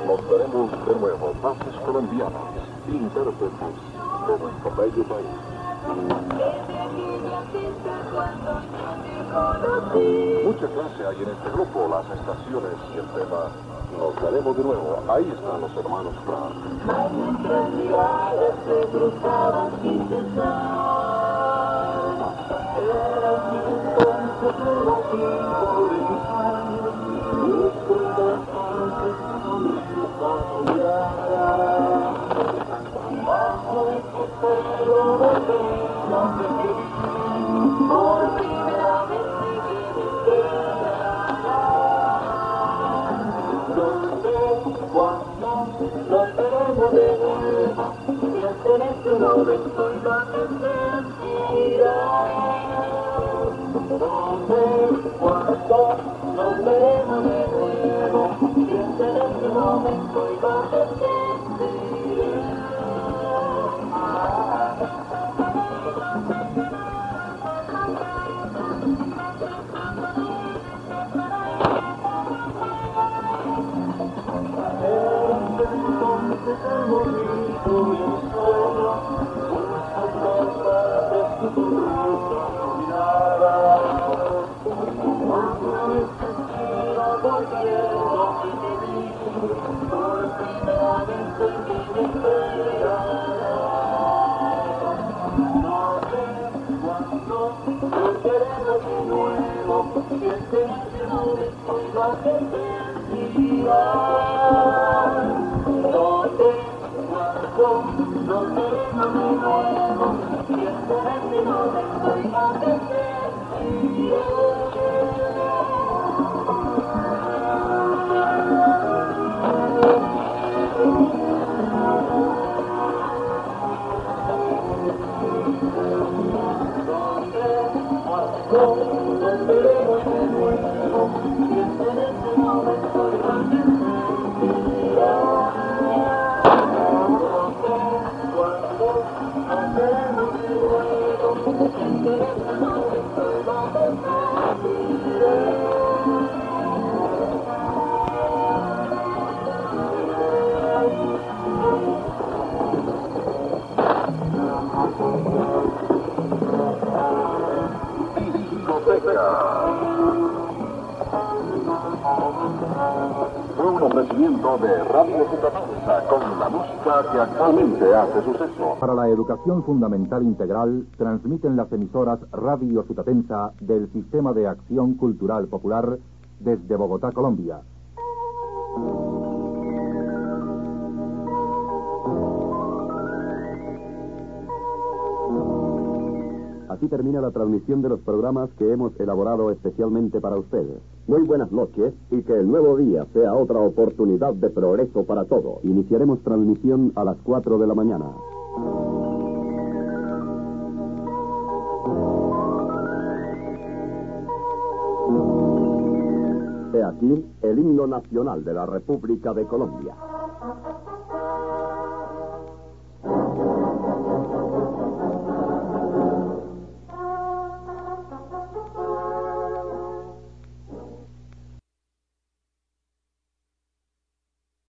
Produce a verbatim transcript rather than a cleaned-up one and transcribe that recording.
Nos veremos de nuevo, voces colombianas, intérpretes de nuestro bello país. Mucha clase hay en este grupo, las estaciones y el tema. Nos veremos de nuevo. Ahí están los hermanos Clark. Nuestras miradas se cruzaban sin cesar. Era mi entonces el tiempo de mis años. Mis cuentas antes comienzan a mirar. Bajo este pelo de pena que vi, por primera vez me quedé cuando nos veremos de nuevo, siempre en este momento iba a sentirás. Donde, cuando nos veremos de nuevo, siempre en este momento iba a sentirás. Entonces el momento y el sueño, una sorpresa de tu sonrisa mirada. Una vez que sigo volviendo y te vi, por primera vez en mi vida. No sé cuándo nos veremos de nuevo, siempre en este momento iba a sentirás. Donde, cuando nos veremos de nuevo, siempre en este momento iba a Fue un ofrecimiento de Radio Zutatensa con la música que actualmente hace suceso. Para la educación fundamental integral, transmiten las emisoras Radio Zutatensa del Sistema de Acción Cultural Popular desde Bogotá, Colombia. Así termina la transmisión de los programas que hemos elaborado especialmente para ustedes. Muy buenas noches y que el nuevo día sea otra oportunidad de progreso para todos. Iniciaremos transmisión a las cuatro de la mañana. He aquí el himno nacional de la República de Colombia.